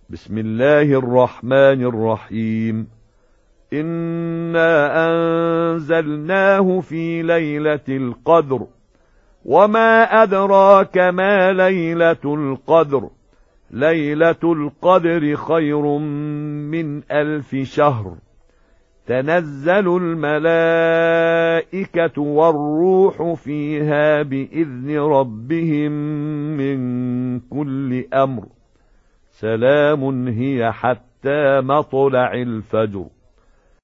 بسم الله الرحمن الرحيم. إنا أنزلناه في ليلة القدر، وما أدراك ما ليلة القدر. ليلة القدر خير من 1000 شهر. تنزل الملائكة والروح فيها بإذن ربهم من كل أمر. سلام هي حتى مطلع الفجر.